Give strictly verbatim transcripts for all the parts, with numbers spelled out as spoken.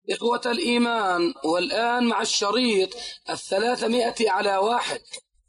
إخوة الإيمان، والآن مع الشريط الثلاثمائة على واحد.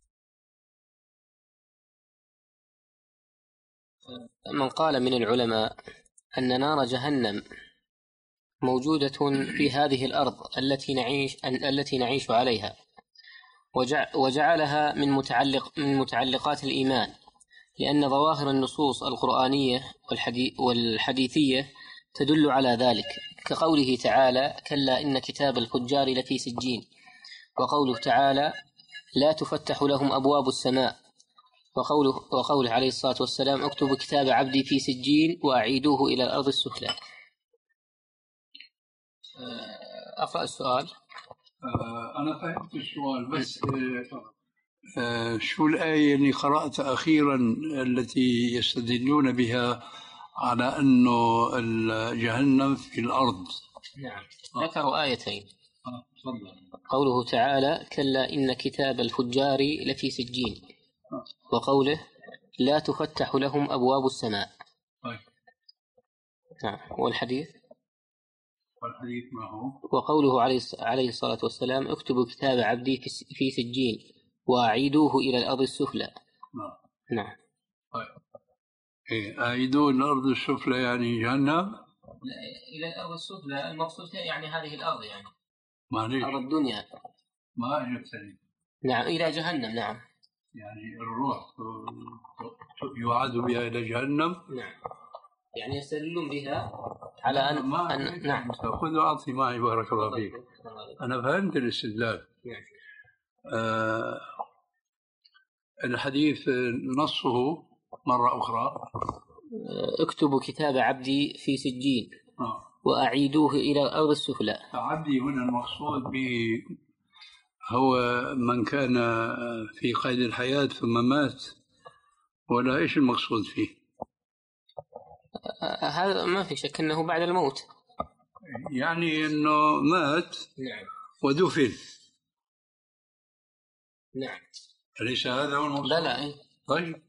من قال من العلماء أن نار جهنم موجودة في هذه الأرض التي نعيش التي نعيش عليها، وجعلها من متعلق من متعلقات الإيمان، لأن ظواهر النصوص القرآنية والحديثية تدل على ذلك، كقوله تعالى: كلا إن كتاب الفجار لفي سجين، وقوله تعالى: لا تفتح لهم أبواب السماء، وقوله, وقوله عليه الصلاة والسلام: اكتب كتاب عبدي في سجين وأعيدوه إلى الأرض السفلى. أقرأ السؤال. أنا فهمت السؤال، بس شو الآية اللي قرأت أخيرا التي يستدلون بها على أنه جهنم في الأرض؟ نعم، ذكروا آيتين. آه. قوله تعالى: كلا إن كتاب الفجار لفي سجين، آه. وقوله: لا تفتح لهم أبواب السماء. طيب. نعم. والحديث والحديث ما هو؟ وقوله عليه الصلاة والسلام: اكتبوا كتاب عبدي في سجين وأعيدوه إلى الأرض السفلى. نعم. نعم. طيب. إيه، أعيدوه إلى الأرض السفلى يعني جهنم؟ إلى الأرض السفلى المقصود يعني هذه الأرض، يعني معليش، أرض الدنيا. ما يبتلي. نعم، إلى جهنم. نعم، يعني الروح يعاد بها إلى جهنم. نعم، يعني يستدلون بها على أن, ما أن... نعم. خذ وأعطي معي بارك الله فيك. أنا فهمت الاستدلال. نعم. آه الحديث نصه مرة أخرى: اكتبوا كتاب عبدي في سجين آه. وأعيدوه إلى الأرض السفلى. عبدي هنا المقصود به هو من كان في قيد الحياة ثم مات، ولا إيش المقصود فيه؟ هذا ما في شك أنه بعد الموت، يعني أنه مات. نعم. ودفن. نعم. أليس هذا هو المقصود؟ لا لا. طيب،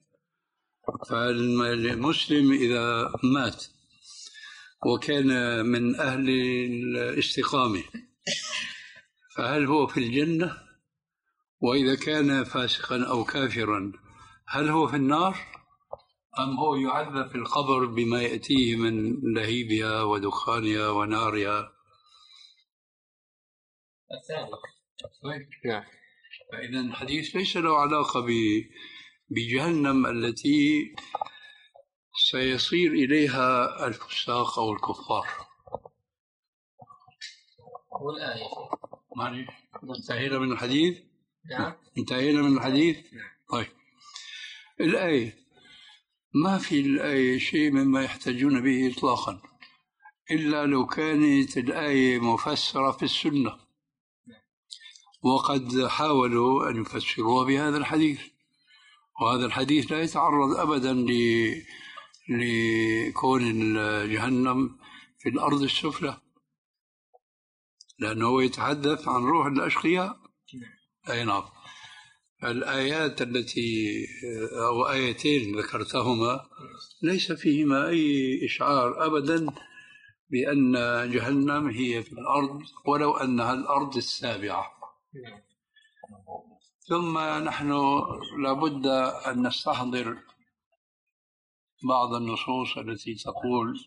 فالمسلم إذا مات وكان من أهل الاستقامة فهل هو في الجنة؟ وإذا كان فاسقا أو كافرا هل هو في النار؟ أم هو يعذب في القبر بما يأتيه من لهيبها ودخانها ونارها؟ الثاني. طيب. نعم. فإذا الحديث ليس له علاقة بجهنم التي سيصير إليها الفساق أو الكفار. والآية معليش، انتهينا من الحديث؟ نعم. انتهينا من الحديث؟ نعم. طيب، الآية ما في الآية شيء مما يحتاجون به إطلاقا، إلا لو كانت الآية مفسرة في السنة، وقد حاولوا أن يفسروها بهذا الحديث، وهذا الحديث لا يتعرض أبدا لكون جهنم في الأرض السفلى، لأنه يتحدث عن روح الأشقياء. أي نعم. الآيات التي أو آيتين ذكرتهما ليس فيهما أي إشعار أبدا بأن جهنم هي في الأرض، ولو أنها الأرض السابعة. ثم نحن لابد أن نستحضر بعض النصوص التي تقول: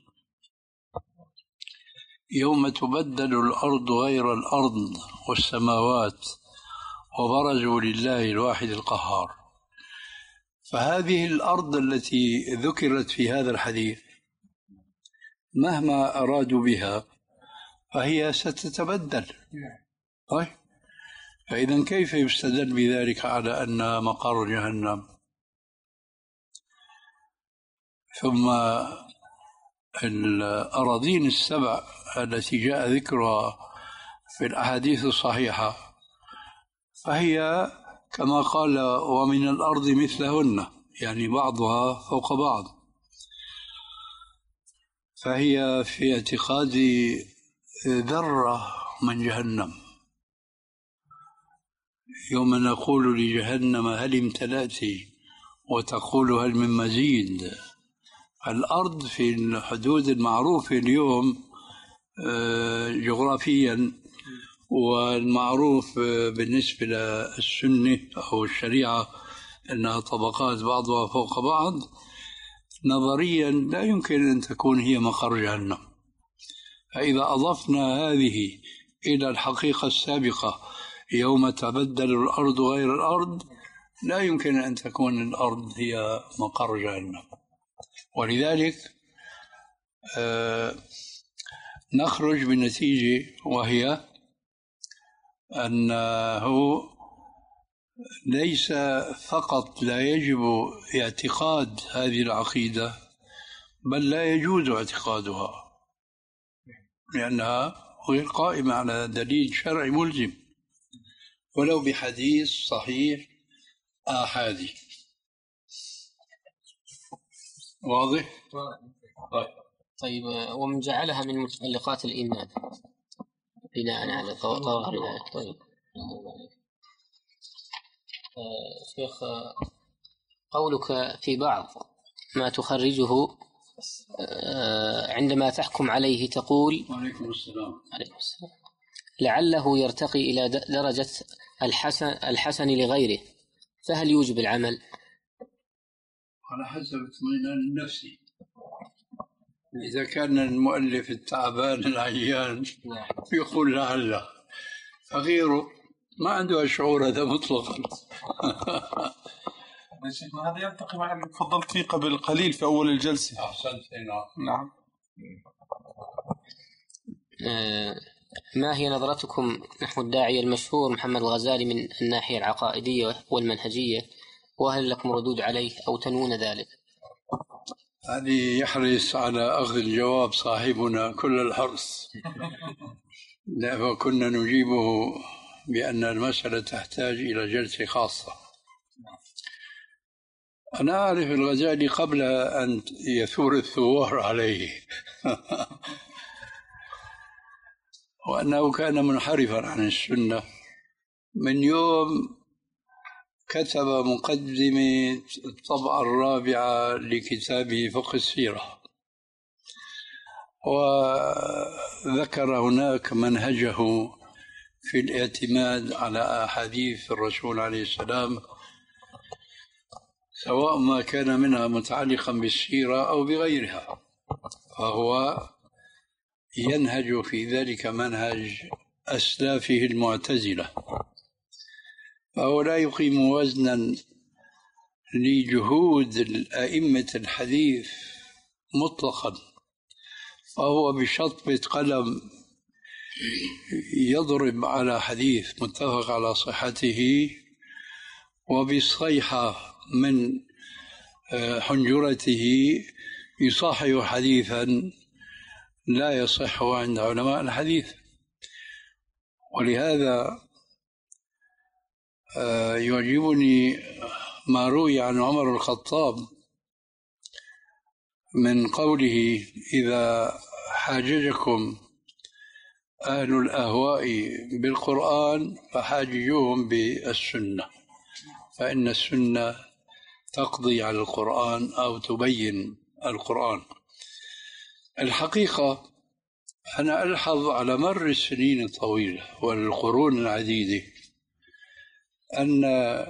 يوم تبدل الأرض غير الأرض والسماوات وبرزوا لله الواحد القهار. فهذه الأرض التي ذكرت في هذا الحديث مهما أرادوا بها فهي ستتبدل. طيب، فإذا كيف يستدل بذلك على أن مقر جهنم؟ ثم الأراضين السبع التي جاء ذكرها في الأحاديث الصحيحة فهي كما قال: ومن الأرض مثلهن، يعني بعضها فوق بعض. فهي في اعتقادي ذرة من جهنم. يوم نقول لجهنم هل امتلأت وتقول هل من مزيد. الأرض في الحدود المعروفة اليوم جغرافيا، والمعروف بالنسبة للسنة أو الشريعة أنها طبقات بعضها فوق بعض، نظريا لا يمكن أن تكون هي مقر جهنم. فإذا أضفنا هذه إلى الحقيقة السابقة يوم تبدل الأرض غير الأرض، لا يمكن أن تكون الأرض هي مقر جهنم. ولذلك آه نخرج بنتيجة، وهي أنه ليس فقط لا يجب اعتقاد هذه العقيدة، بل لا يجوز اعتقادها، لأنها غير قائمة على دليل شرعي ملزم ولو بحديث صحيح آحادي. واضح؟ طيب، ومن جعلها من متعلقات الإيمان بناء على ظواهر الآية. طيب شيخ، قولك في بعض ما تخرجه عندما تحكم عليه تقول وعليكم السلام عليكم السلام لعله يرتقي إلى درجة الحسن الحسن لغيره، فهل يوجب العمل؟ على حسب اطمئنان النفسي. إذا كان المؤلف التعبان العيان يقول لعله، فغيره ما عنده الشعور هذا مطلقا. هذا يلتقي مع اللي تفضلت فيه قبل قليل في أول الجلسة. أحسنت. نعم. ما هي نظرتكم نحو الداعية المشهور محمد الغزالي من الناحية العقائدية والمنهجية، وهل لكم ردود عليه أو تنوون ذلك؟ هذه يحرص على أخذ الجواب صاحبنا كل الحرص. لا، وكنا نجيبه بأن المسألة تحتاج إلى جلسة خاصة. أنا أعرف الغزالي قبل أن يثور الثوار عليه وأنه كان منحرفا عن السنة من يوم كتب مقدمة الطبعة الرابعة لكتابه فقه السيرة، وذكر هناك منهجه في الاعتماد على أحاديث الرسول عليه السلام، سواء ما كان منها متعلقا بالسيرة أو بغيرها، فهو ينهج في ذلك منهج أسلافه المعتزلة، فهو لا يقيم وزنا لجهود الأئمة الحديث مطلقا، فهو بشطبة قلم يضرب على حديث متفق على صحته، وبصيحة من حنجرته يصحح حديثا لا يصح عند علماء الحديث. ولهذا يعجبني ما روي عن عمر الخطاب من قوله: إذا حاججكم أهل الأهواء بالقرآن فحاججوهم بالسنة، فإن السنة تقضي على القرآن أو تبين القرآن. الحقيقة أنا ألحظ على مر السنين الطويلة والقرون العديدة أن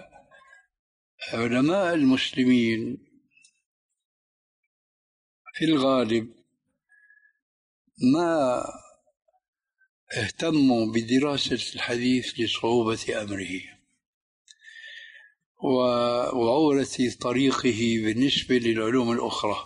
علماء المسلمين في الغالب ما اهتموا بدراسة الحديث لصعوبة أمره وعورة طريقه بالنسبة للعلوم الأخرى،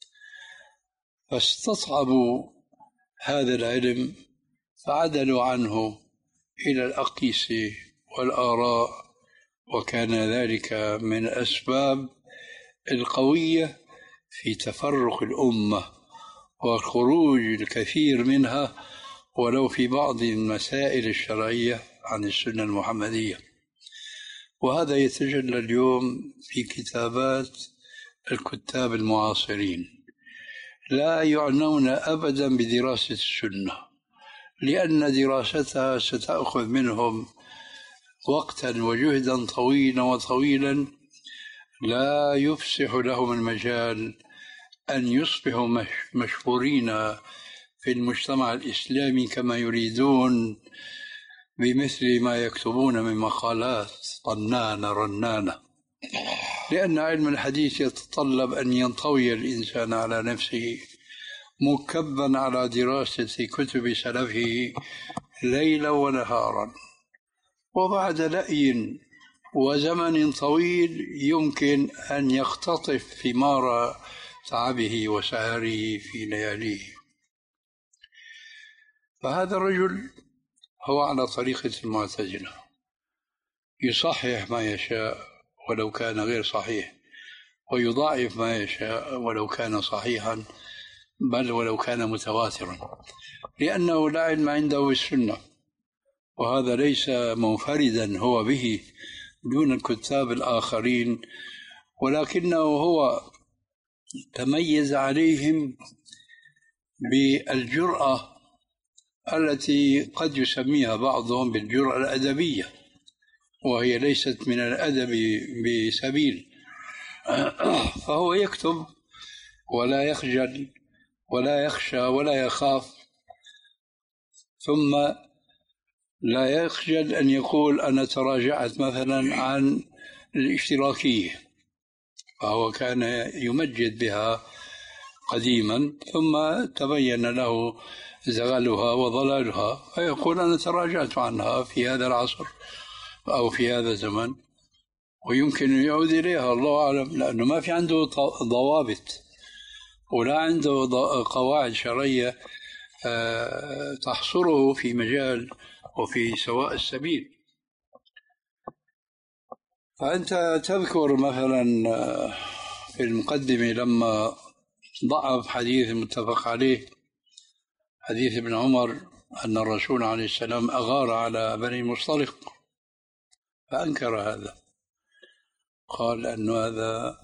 فاستصعبوا هذا العلم فعدلوا عنه إلى الأقيسة والآراء، وكان ذلك من الأسباب القوية في تفرق الأمة وخروج الكثير منها ولو في بعض المسائل الشرعية عن السنة المحمدية. وهذا يتجلى اليوم في كتابات الكتاب المعاصرين، لا يعنون أبدا بدراسة السنة، لأن دراستها ستأخذ منهم وقتا وجهدا طويلا وطويلا لا يفسح لهم المجال أن يصبحوا مشهورين في المجتمع الإسلامي كما يريدون بمثل ما يكتبون من مقالات طنانة رنانة، لأن علم الحديث يتطلب أن ينطوي الإنسان على نفسه مكبا على دراسة كتب سلفه ليلا ونهارا، وبعد لأي وزمن طويل يمكن أن يختطف ثمار تعبه وسهره في لياليه. فهذا الرجل هو على طريقة المعتزلة، يصحح ما يشاء ولو كان غير صحيح، ويضاعف ما يشاء ولو كان صحيحا، بل ولو كان متواترا، لأنه لا علم عنده السنة، وهذا ليس منفردا هو به دون الكتاب الآخرين، ولكنه هو تميز عليهم بالجرأة التي قد يسميها بعضهم بالجرأة الأدبية، وهي ليست من الأدب بسبيل. فهو يكتب ولا يخجل ولا يخشى ولا يخاف، ثم لا يخجل أن يقول أنا تراجعت مثلا عن الاشتراكية، فهو كان يمجد بها قديما ثم تبين له زغلها وضلالها، فيقول أنا تراجعت عنها في هذا العصر أو في هذا الزمن، ويمكن يعود إليها الله أعلم، لأنه ما في عنده ضوابط ولا عنده قواعد شرعية تحصره في مجال وفي سواء السبيل. فأنت تذكر مثلا في المقدمة لما ضعف حديث متفق عليه، حديث ابن عمر أن الرسول عليه السلام أغار على بني المصطلق، فأنكر هذا، قال أن هذا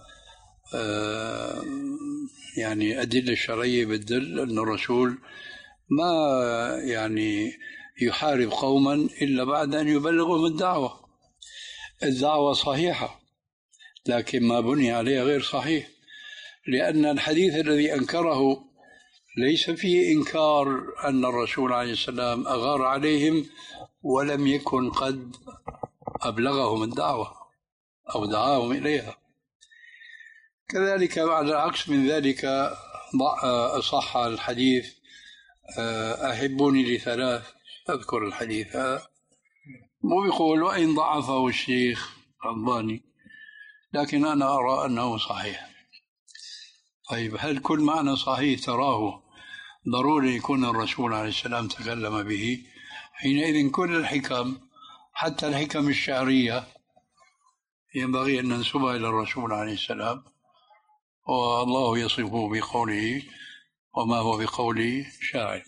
يعني أدلة الشرعية بتدل أن الرسول ما يعني يحارب قوما إلا بعد أن يبلغهم الدعوة. الدعوة صحيحة لكن ما بني عليها غير صحيح، لأن الحديث الذي أنكره ليس فيه إنكار أن الرسول عليه السلام أغار عليهم ولم يكن قد أبلغهم الدعوة أو دعاهم إليها. كذلك على العكس من ذلك صح الحديث أحبوني لثلاث، أذكر الحديث هذا، مو بيقول وإن ضعفه الشيخ الألباني، لكن أنا أرى أنه صحيح. طيب هل كل معنى صحيح تراه ضروري يكون الرسول عليه السلام تكلم به؟ حينئذ كل الحكم حتى الحكم الشعرية ينبغي أن ننسبها إلى الرسول عليه السلام، والله يصفه بقوله وما هو بقول شاعر.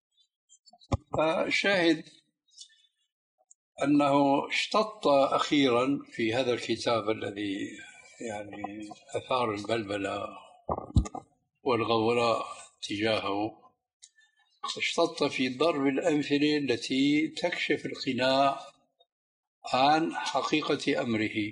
فالشاهد أنه اشتط أخيرا في هذا الكتاب الذي يعني أثار البلبلة والغوراء تجاهه، اشتط في ضرب الأمثلة التي تكشف القناع عن حقيقة أمره.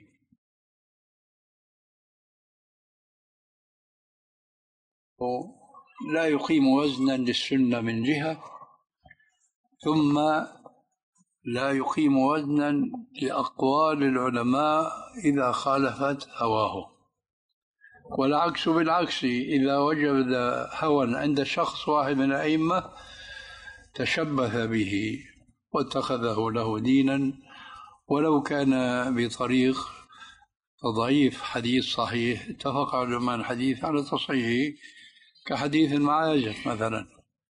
لا يقيم وزنا للسنة من جهة، ثم لا يقيم وزنا لأقوال العلماء إذا خالفت هواه، والعكس بالعكس، إذا وجد هوى عند شخص واحد من الأئمة تشبث به واتخذه له دينا، ولو كان بطريق تضعيف حديث صحيح اتفق علماء الحديث على تصحيحه كحديث المعاجم مثلا.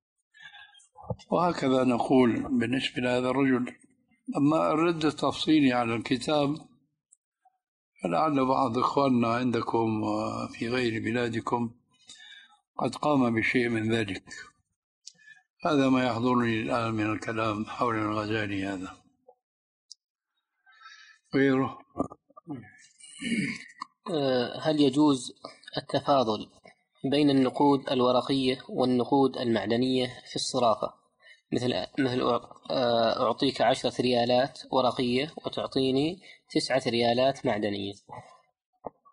وهكذا نقول بالنسبة لهذا الرجل. أما الرد التفصيلي على الكتاب فلعل بعض إخواننا عندكم في غير بلادكم قد قام بشيء من ذلك. هذا ما يحضرني الآن من الكلام حول الغزالي. هذا غيره. هل يجوز التفاضل بين النقود الورقية والنقود المعدنية في الصرافة؟ مثل مثل أعطيك عشرة ريالات ورقية وتعطيني تسعة ريالات معدنية.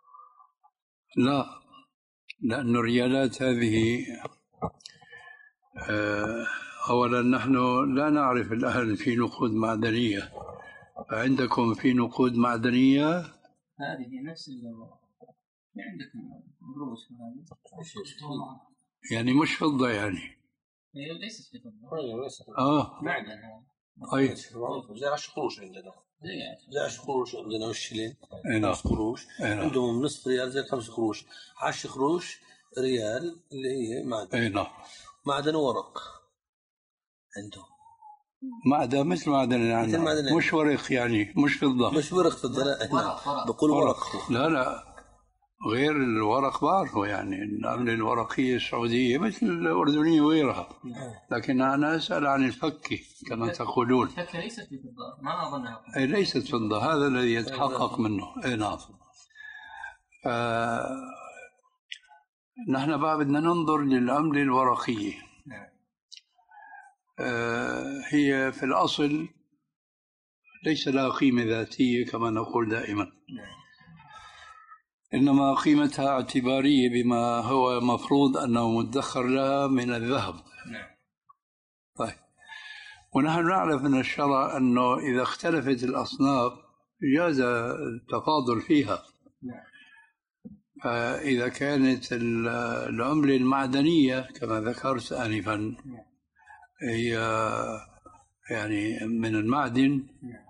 لا، لأن الريالات هذه أولا نحن لا نعرف الآن في نقود معدنية، عندكم في نقود معدنية؟ هذه نفس اللي عندكم قروش يعني مش فضة يعني؟ هي ليست فضة. آه معدن. طيب زي عشر قروش عندنا، زي عشر قروش عندنا والشلين خمس قروش، أينا. عندهم نصف ريال زي خمس قروش، عشر قروش ريال اللي هي معدن. أينا. معدن ورق عندهم، معدن مثل معدن يعني، مثل معدن مش ورق يعني، مش فضة. مش ورق فضة، لا بقول ورق. ورق. لا لا غير الورق بعرفه يعني، العملة الورقية السعودية مثل الأردنية وغيرها، لكن أنا أسأل عن الفكة كما تقولون. الفكة ليست فضة، ما أظنها. أي ليست فضة، هذا الذي يتحقق منه. أي نعم. آه نحن بقى بدنا ننظر للعملة الورقية. آه هي في الأصل ليس لها قيمة ذاتية كما نقول دائما، إنما قيمتها اعتبارية بما هو مفروض أنه مدخر لها من الذهب. طيب، ونحن نعرف من الشرع أنه إذا اختلفت الأصناف جاز التفاضل فيها. فإذا كانت العملة المعدنية كما ذكرت آنفا هي يعني من المعدن،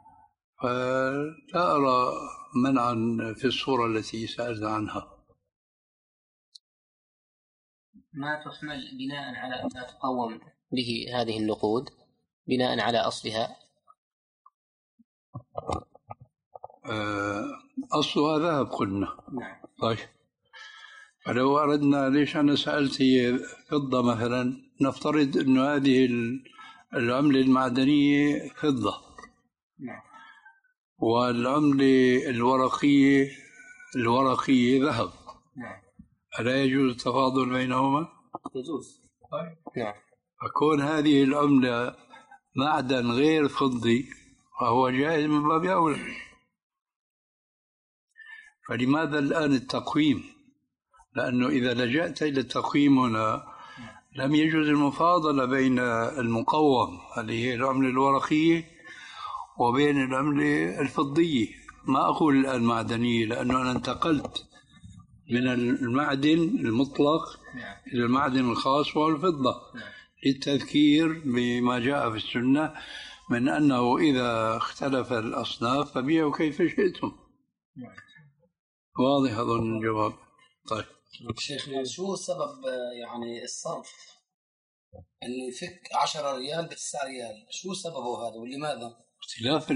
فلا أرى منعا في الصورة التي سألت عنها. ما تحمل بناء على أن تقوم به هذه النقود بناء على أصلها؟ أصلها ذهب قلنا. نعم. طيب، فلو أردنا، ليش أنا سألت هي فضة مثلا، نفترض أن هذه العملة المعدنية فضة. نعم. والعملة الورقية الورقية ذهب. نعم. ألا يجوز التفاضل بينهما؟ يجوز. طيب. نعم. فكون هذه العملة معدن غير فضي فهو جائز من باب أولى. فلماذا الآن التقويم؟ لأنه إذا لجأت إلى التقويم هنا لم يجوز المفاضلة بين المقوم اللي هي العملة الورقية وبين العملة الفضية. ما أقول الآن معدنية لأنه أنا انتقلت من المعدن المطلق إلى المعدن الخاص والفضة للتذكير بما جاء في السنة من أنه إذا اختلف الأصناف فبيعوا كيف شئتم. واضح أظن الجواب. طيب شيخ، شو سبب يعني الصرف اللي يفك عشرة ريال بتسعة ريال؟ شو سببه هذا ولماذا؟ اختلاف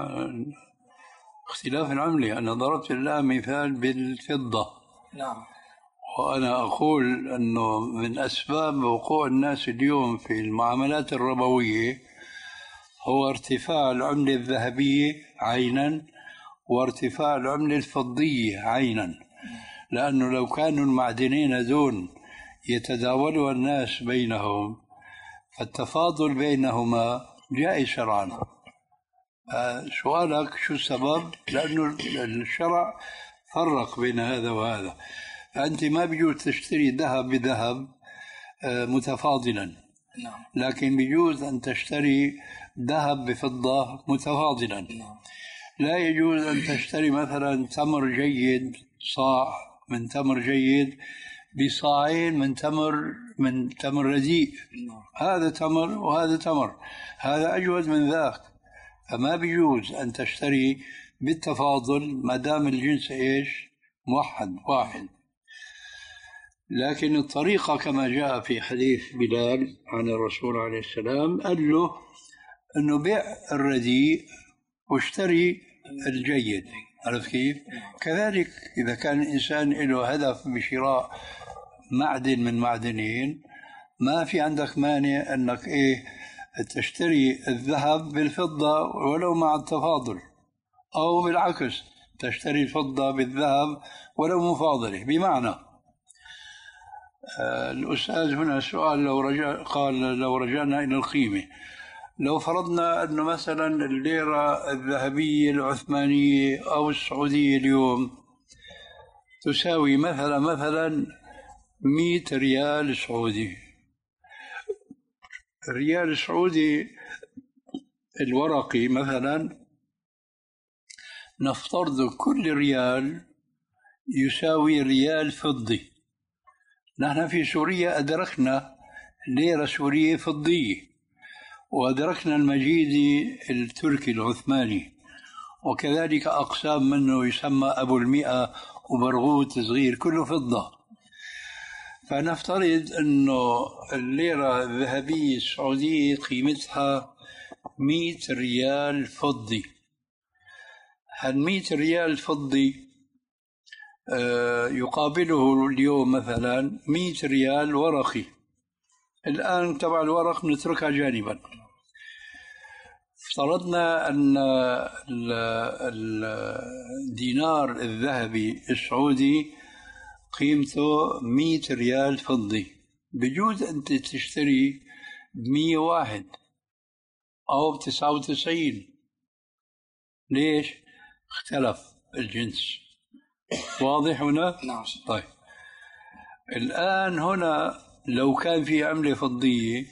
اختلاف العملة. أنا ضربت الآن مثال بالفضة. نعم. وأنا أقول أنه من أسباب وقوع الناس اليوم في المعاملات الربوية هو ارتفاع العملة الذهبية عينا وارتفاع العملة الفضية عينا، لأنه لو كانوا المعدنين دون يتداولوا الناس بينهم فالتفاضل بينهما جائز شرعا. سؤالك شو السبب؟ لأنه الشرع فرق بين هذا وهذا. فأنت ما بيجوز تشتري ذهب بذهب متفاضلا، لكن بيجوز أن تشتري ذهب بفضة متفاضلا. لا يجوز أن تشتري مثلا تمر جيد، صاع من تمر جيد بصاعين من تمر من تمر رديء. هذا تمر وهذا تمر، هذا أجود من ذاك. فما بيجوز أن تشتري بالتفاضل ما دام الجنس إيش موحد واحد. لكن الطريقة كما جاء في حديث بلال عن الرسول عليه السلام قال له أنه بيع الرديء واشتري الجيد. عرفت كيف؟ كذلك إذا كان الإنسان له هدف بشراء معدن من معدنين ما في عندك مانع أنك إيه تشتري الذهب بالفضة ولو مع التفاضل، أو بالعكس تشتري الفضة بالذهب ولو مفاضلة. بمعنى آه الأستاذ هنا سؤال لو رجع قال لو رجعنا إلى القيمة، لو فرضنا أنه مثلا الليرة الذهبية العثمانية أو السعودية اليوم تساوي مثلا مثلا مئة ريال سعودي، الريال السعودي الورقي مثلا، نفترض كل ريال يساوي ريال فضي. نحن في سوريا أدركنا ليرة سورية فضية، وأدركنا المجيدي التركي العثماني، وكذلك أقسام منه يسمى أبو المئة وبرغوث صغير كله فضة. فنفترض أنه الليرة الذهبية السعودية قيمتها مئة ريال فضي. هالمئة ريال فضي يقابله اليوم مثلا مئة ريال ورقي. الآن تبع الورق نتركها جانبا. افترضنا أن الدينار الذهبي السعودي قيمته مئة ريال فضي، بجوز أنت تشتري بمئة واحد أو بتسعة وتسعين. ليش؟ اختلف الجنس. واضح هنا؟ نعم. طيب الآن هنا لو كان في عملة فضية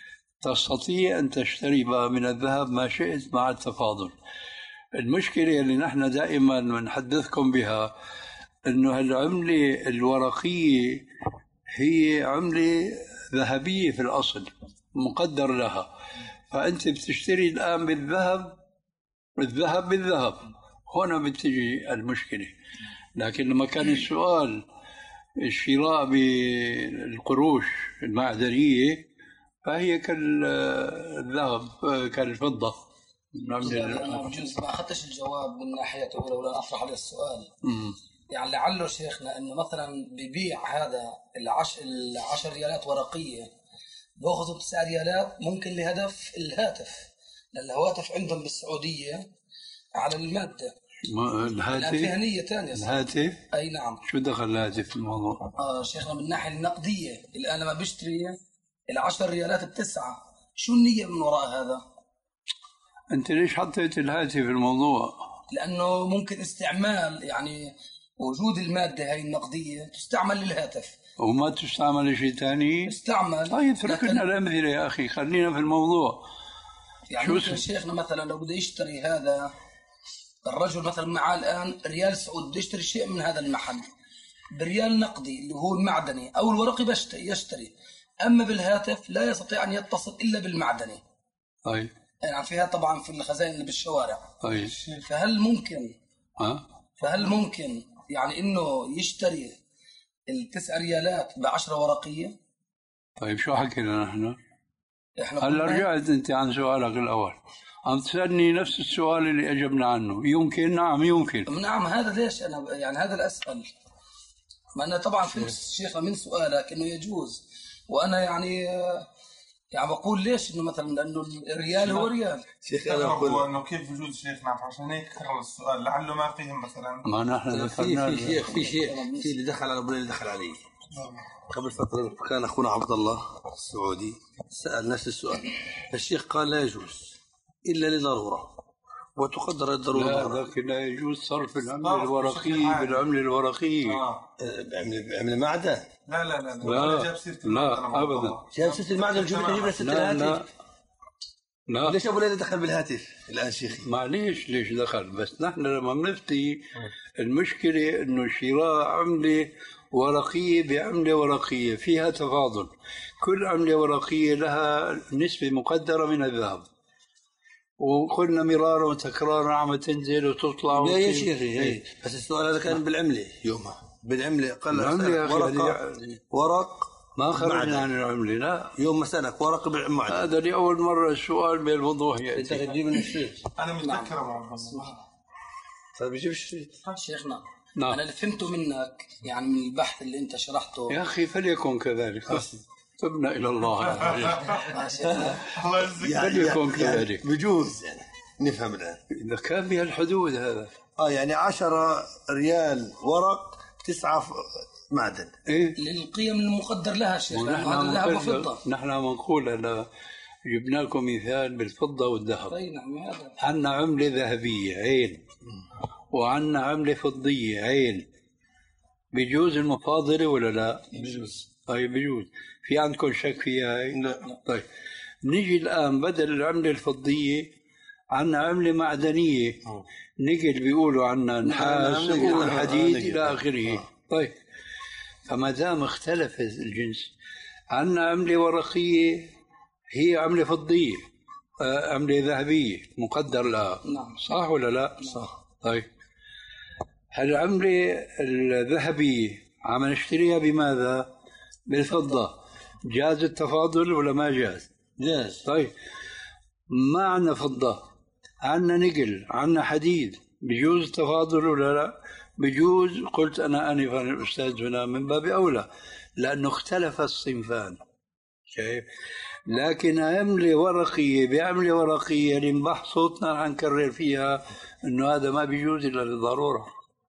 تستطيع أن تشتري من الذهب ما شئت مع التفاضل. المشكلة اللي نحن دائما نحدثكم بها أنه العملة الورقية هي عملة ذهبية في الأصل مقدر لها، فأنت بتشتري الآن بالذهب الذهب بالذهب. هنا بتجي المشكلة. لكن لما كان السؤال الشراء بالقروش المعدنية فهي كالذهب كالفضة. أنا بجوز ما أخذتش الجواب من ناحية أولى ولا أطرح على السؤال. م. يعني لعله شيخنا أنه مثلا ببيع هذا العش... العشر ريالات ورقية بأخذوا تسع ريالات ممكن لهدف الهاتف، لأن الهواتف عندهم بالسعودية على المادة. الهاتف فيها نية ثانية. الهاتف؟ أي نعم. شو دخل الهاتف في الموضوع؟ آه شيخنا من الناحية النقدية الآن لما بشتري العشر ريالات التسعة شو النية من وراء هذا؟ أنت ليش حطيت الهاتف في الموضوع؟ لأنه ممكن استعمال يعني وجود المادة هاي النقدية تستعمل للهاتف وما تستعمل شيء ثاني. تستعمل. طيب تركنا الأمثلة يا أخي، خلينا في الموضوع. يعني ممكن شيخنا مثلا لو بده يشتري هذا الرجل مثلا معاه الآن ريال سعودي بده يشتري شيء من هذا المحل بريال نقدي اللي هو المعدني أو الورقي يشتري، أما بالهاتف لا يستطيع أن يتصل إلا بالمعدني. طيب يعني فيها طبعا في الخزائن اللي بالشوارع. طيب فهل ممكن ها؟ فهل ممكن يعني إنه يشتري التسع ريالات بعشرة ورقية؟ طيب شو حكينا نحن؟ هلا رجعت أنت عن سؤالك الأول، عم تسألني نفس السؤال اللي أجبنا عنه. يمكن نعم يمكن نعم. هذا ليش أنا يعني هذا الأسأل، ما أنا طبعا في الشيخ من سؤالك إنه يجوز، وأنا يعني يعني بقول ليش إنه مثلا لأنه الريال هو ريال. شيخ أنا أقول إنه كيف يجوز شيخ. نعم عشان هيك كرر السؤال لعله ما فهم مثلا. ما نحن في في شيخ في شيء في اللي دخل على اللي دخل علي قبل فترة. كان أخونا عبد الله السعودي سأل نفس السؤال، الشيخ قال لا يجوز إلا لضرورة وتقدر الضرورة. لا لكن لا يجوز صرف العملة الورقية بالعملة الورقية. آه. بعمل معدن. لا لا لا لا جاب سيرة لا أبدا. جاب سيرة المعدن جبنا جبنا سيرة الهاتف. لا ليش أبو ليلى دخل بالهاتف الآن شيخي؟ معليش ليش دخل، بس نحن لما بنفتي المشكلة إنه شراء عملة ورقية بعملة ورقية فيها تفاضل. كل عملة ورقية لها نسبة مقدرة من الذهب، وقلنا مرارا وتكرارا عم تنزل وتطلع. لا يا شيخي هي. بس السؤال هذا كان بالعملة يومها بالعملة. قال ورقة ورق ما خرجنا عن العملة. لا يوم مسألك ورق بالمعدن. هذا لأول مرة السؤال بالوضوح يأتي. أنت تجيب من الشريط. أنا متذكر معه. طيب بيجيب الشريط. شيخنا نعم. أنا اللي فهمته منك يعني من البحث اللي أنت شرحته يا أخي فليكن كذلك. تبنا إلى الله. فليكن كذلك. بجوز يعني نفهم الآن إذا كان بهالحدود هذا. آه يعني عشرة ريال ورق تسعة معدن. إيه؟ للقيم المقدر لها شيخ. ونحن ذهب وفضة. نحن منقول هلا جبنا لكم مثال بالفضة والذهب. طيب نعم. هذا عنا عملة ذهبية عين وعنا عملة فضية عين. بيجوز المفاضلة ولا لا؟ بيجوز. طيب بيجوز. في عندكم شك فيها هاي؟ لا. طيب نجي الآن بدل العملة الفضية عنا عملة معدنية، نقل بيقولوا عنا نحاس والحديد إلى آخره. طيب فما دام اختلف الجنس، عنا عملة ورقية هي عملة فضية، عملة ذهبية مقدر لها، صح ولا لا؟ صح. طيب هالعملة الذهبية عم نشتريها بماذا؟ بالفضة، جاز التفاضل ولا ما جاز؟ جاز. طيب ما عنا فضة، عنا نقل، عنا حديد، بجوز التفاضل ولا لا؟ بجوز. قلت أنا آنفا الأستاذ هنا من باب أولى لأنه اختلف الصنفان، شايف؟ لكن عملة ورقية بعملة ورقية لنبح صوتنا عن نكرر فيها إنه هذا ما بيجوز إلا للضرورة.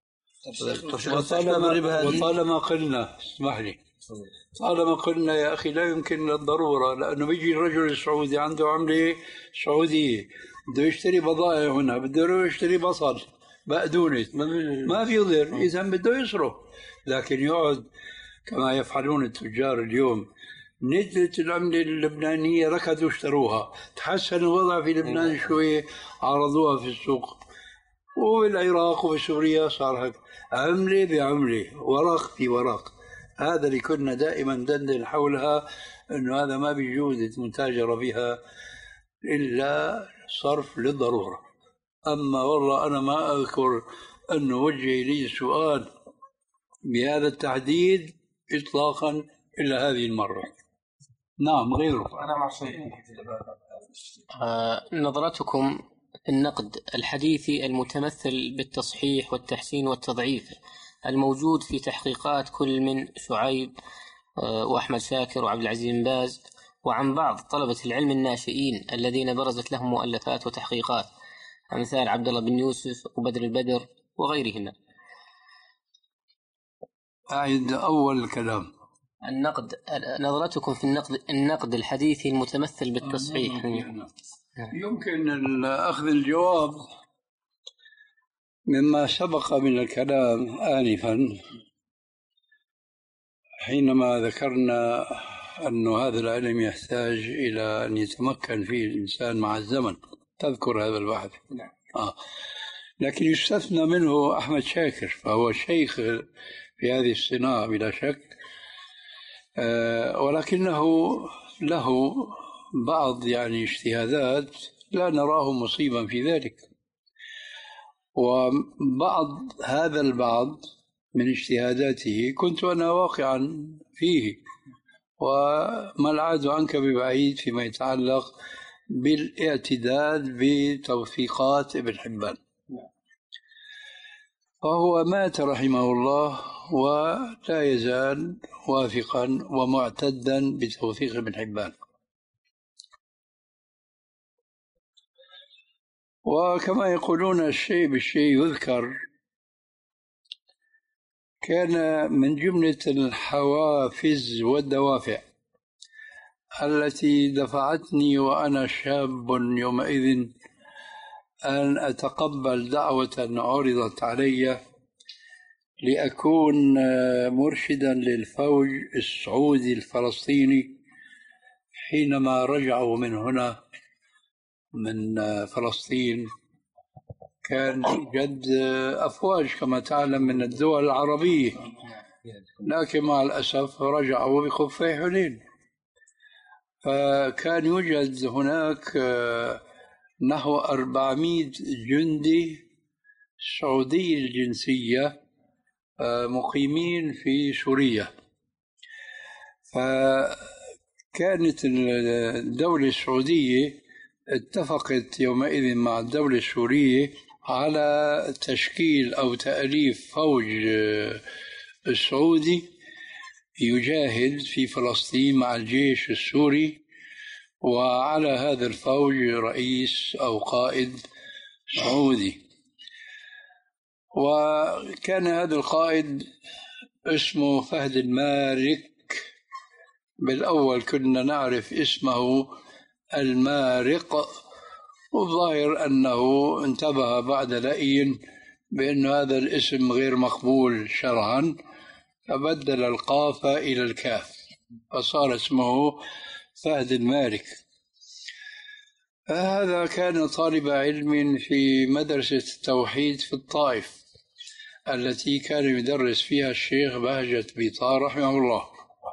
وطالما, وطالما قلنا، اسمح لي، طالما قلنا يا أخي لا يمكن للضرورة، لأنه بيجي الرجل السعودي عنده عملة سعودية بده يشتري بضائع هنا، بده يشتري بصل بقدونس، ما بيقدر، إذا بده يصرف. لكن يقعد كما يفعلون التجار اليوم، نزلت العملة اللبنانية ركضوا اشتروها، تحسن الوضع في لبنان شوية عرضوها في السوق، وبالعراق وبسوريا صار هيك، عملة بعملة، ورق في ورق. هذا اللي كنا دائما ندندن حولها، انه هذا ما بيجوز المتاجرة بها الا صرف للضرورة. اما والله انا ما اذكر انه وجه لي سؤال بهذا التحديد اطلاقا الا هذه المرة. نعم غيره. انا مع شيء. آه نظرتكم في النقد الحديثي المتمثل بالتصحيح والتحسين والتضعيف الموجود في تحقيقات كل من شعيب وأحمد شاكر وعبد العزيز بن باز، وعن بعض طلبة العلم الناشئين الذين برزت لهم مؤلفات وتحقيقات أمثال عبد الله بن يوسف وبدر البدر وغيرهما. أعيد أول الكلام. النقد، نظرتكم في النقد النقد الحديثي المتمثل بالتصحيح. يمكن أخذ الجواب مما سبق من الكلام آنفا حينما ذكرنا أن هذا العلم يحتاج إلى أن يتمكن فيه الإنسان مع الزمن. تذكر هذا البحث؟ نعم. آه. لكن يستثنى منه أحمد شاكر، فهو شيخ في هذه الصناعة بلا شك، آه ولكنه له بعض يعني اجتهادات لا نراه مصيبا في ذلك، وبعض هذا البعض من اجتهاداته كنت أنا واقعا فيه، وما العاد عنك ببعيد فيما يتعلق بالاعتداد بتوثيقات ابن حبان. وهو مات رحمه الله ولا يزال واثقا ومعتدا بتوثيق ابن حبان. وكما يقولون الشيء بالشيء يذكر، كان من جملة الحوافز والدوافع التي دفعتني وأنا شاب يومئذ أن أتقبل دعوة عرضت علي لأكون مرشدا للفوج السعودي الفلسطيني حينما رجعوا من هنا من فلسطين. كان يوجد أفواج كما تعلم من الدول العربية، لكن مع الأسف رجعوا بخفي حنين. فكان يوجد هناك نحو أربعمائة جندي سعودي الجنسية مقيمين في سوريا. فكانت الدولة السعودية اتفقت يومئذ مع الدولة السورية على تشكيل أو تأليف فوج السعودي يجاهد في فلسطين مع الجيش السوري، وعلى هذا الفوج رئيس أو قائد سعودي. وكان هذا القائد اسمه فهد المارك. بالأول كنا نعرف اسمه المارق، والظاهر أنه انتبه بعد لئين بأن هذا الاسم غير مقبول شرعا، فبدل القاف إلى الكاف فصار اسمه فهد المارك. هذا كان طالب علم في مدرسة التوحيد في الطائف التي كان يدرس فيها الشيخ بهجة بيطار رحمه الله.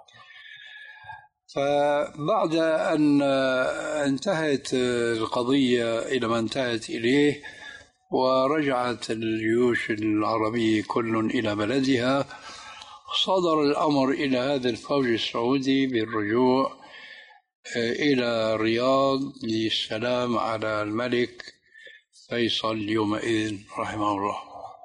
فبعد أن انتهت القضية إلى ما انتهت إليه ورجعت الجيوش العربية كل إلى بلدها، صدر الأمر إلى هذا الفوج السعودي بالرجوع إلى الرياض للسلام على الملك فيصل يومئذ رحمه الله.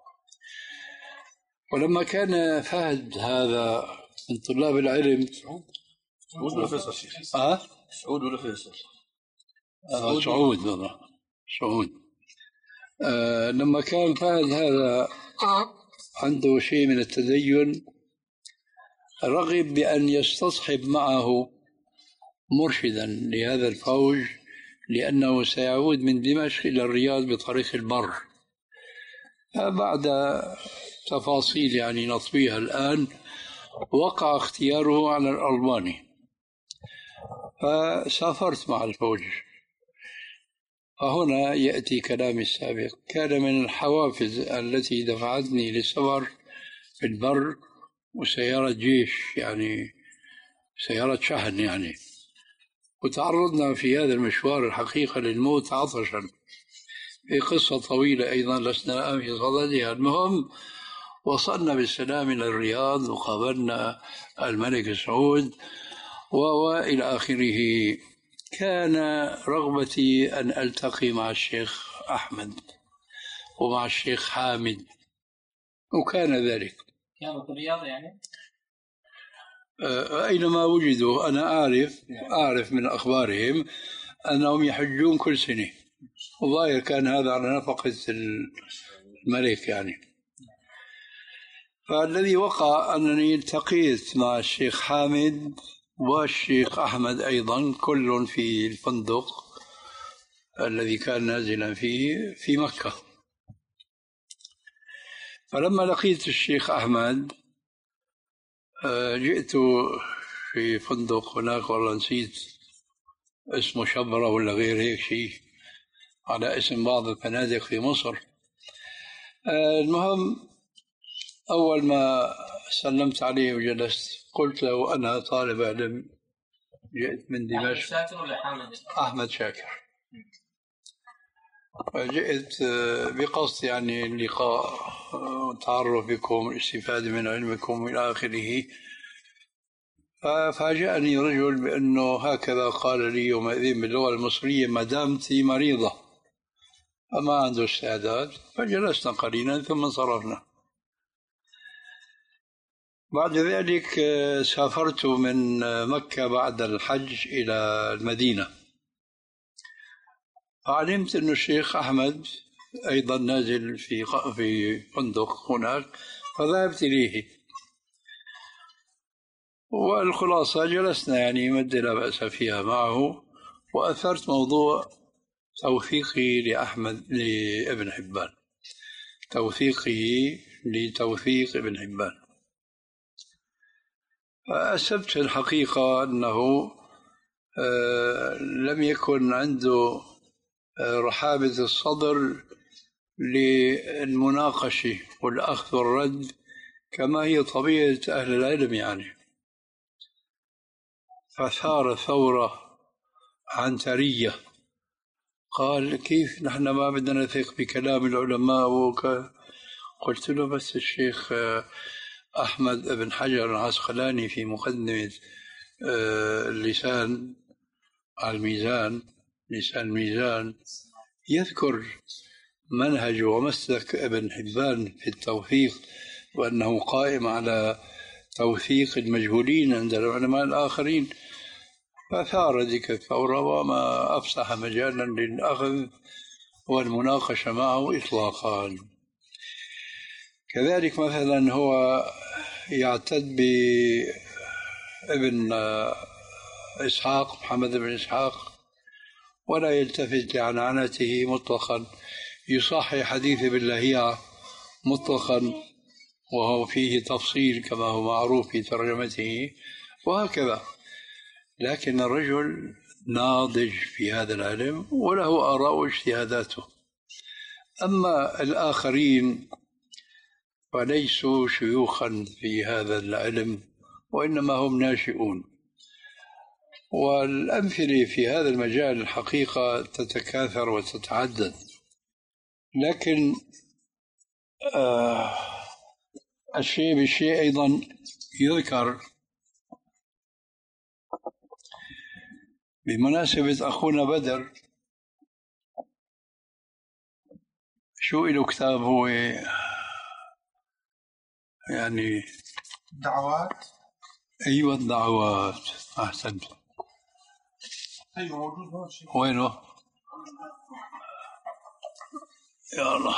ولما كان فهد هذا من طلاب العلم، سعود ولا فيصل شيخ؟ أه؟ سعود ولا فيصل؟ آه سعود والله سعود. آه لما كان فهد هذا عنده شيء من التدين، رغب بأن يستصحب معه مرشدا لهذا الفوج، لأنه سيعود من دمشق إلى الرياض بطريق البر. بعد تفاصيل يعني نطويها الآن، وقع اختياره على الألباني، فسافرت مع الفوج. فهنا يأتي كلامي السابق. كان من الحوافز التي دفعتني للسفر في البر وسيارة جيش، يعني سيارة شحن يعني. وتعرضنا في هذا المشوار الحقيقة للموت عطشا، في قصة طويلة أيضا لسنا في صددها. المهم وصلنا بالسلام إلى الرياض وقابلنا الملك سعود وإلى آخره. كان رغبتي أن ألتقي مع الشيخ أحمد ومع الشيخ حامد، وكان ذلك. كانوا في الرياض يعني؟ أينما وجدوا. أنا أعرف أعرف من أخبارهم أنهم يحجون كل سنة، والله كان هذا على نفقة الملك يعني. فالذي وقع أنني التقيت مع الشيخ حامد والشيخ أحمد أيضا، كل في الفندق الذي كان نازلا فيه في مكة. فلما لقيت الشيخ أحمد جئت في فندق هناك، والله نسيت اسمه، شبرة ولا غير هيك شيء، على اسم بعض الفنادق في مصر. المهم أول ما سلمت عليه وجلست قلت له أنا طالب علم جئت من دمشق. أحمد شاكر ولا حامد؟ أحمد شاكر. جئت بقصد يعني اللقاء والتعرف بكم والاستفادة من علمكم إلى آخره. ففاجأني رجل بأنه هكذا قال لي يومئذ باللغة المصرية: مدامتي مريضة، فما عنده استعداد. فجلسنا قليلا ثم انصرفنا. بعد ذلك سافرت من مكة بعد الحج إلى المدينة، فعلمت أن الشيخ أحمد أيضا نازل في في فندق هناك، فذهبت إليه. والخلاصة جلسنا يعني مدة لا بأس فيها معه، وأثرت موضوع توثيقي لأحمد لابن حبان، توثيقه لتوثيق ابن حبان. فأسبت الحقيقة أنه لم يكن عنده رحابة الصدر للمناقشة والأخذ والرد كما هي طبيعة أهل العلم يعني. فثار ثورة عنترية، قال: كيف نحن ما بدنا نثق بكلام العلماء؟ وك... قلت له: بس الشيخ أحمد بن حجر العسقلاني في مقدمة اللسان على الميزان، لسان الميزان، يذكر منهج ومسلك ابن حبان في التوثيق، وأنه قائم على توثيق المجهولين عند العلماء الآخرين. فثار ذيك الثورة وما أفسح مجالا للأخذ والمناقشة معه إطلاقا. كذلك مثلا هو يعتد بابن إسحاق، محمد بن إسحاق، ولا يلتفت لعنعنته مطلقا، يصحي حديث باللهيعة مطلقا وهو فيه تفصيل كما هو معروف في ترجمته، وهكذا. لكن الرجل ناضج في هذا العلم وله آراء واجتهاداته. أما الآخرين فليسوا شيوخا في هذا العلم وإنما هم ناشئون. والأمثلة في هذا المجال الحقيقة تتكاثر وتتعدد، لكن آه الشيء بالشيء أيضا يذكر بمناسبة أخونا بدر، شو له كتاب هو يعني دعوات. أيوة الدعوات، أحسنت. أيوة موجود هون شيء. وينه؟ يا الله.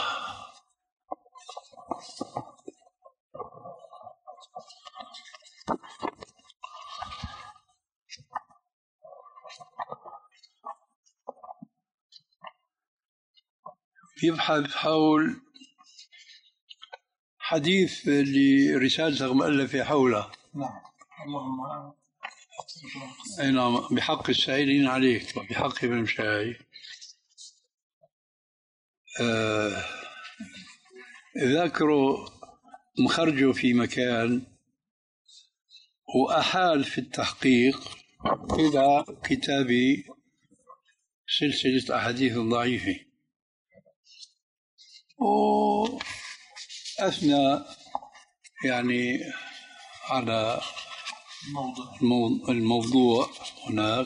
يبحث حول حديث لرسالة مؤلفة حوله. نعم. اللهم أي نعم، بحق السائلين عليك وبحق ابن مشاي. آه ذاكروا مخرجه في مكان وأحال في التحقيق إلى كتاب سلسلة أحاديث ضعيفة، وأثنى يعني على الموضوع, الموضوع هناك.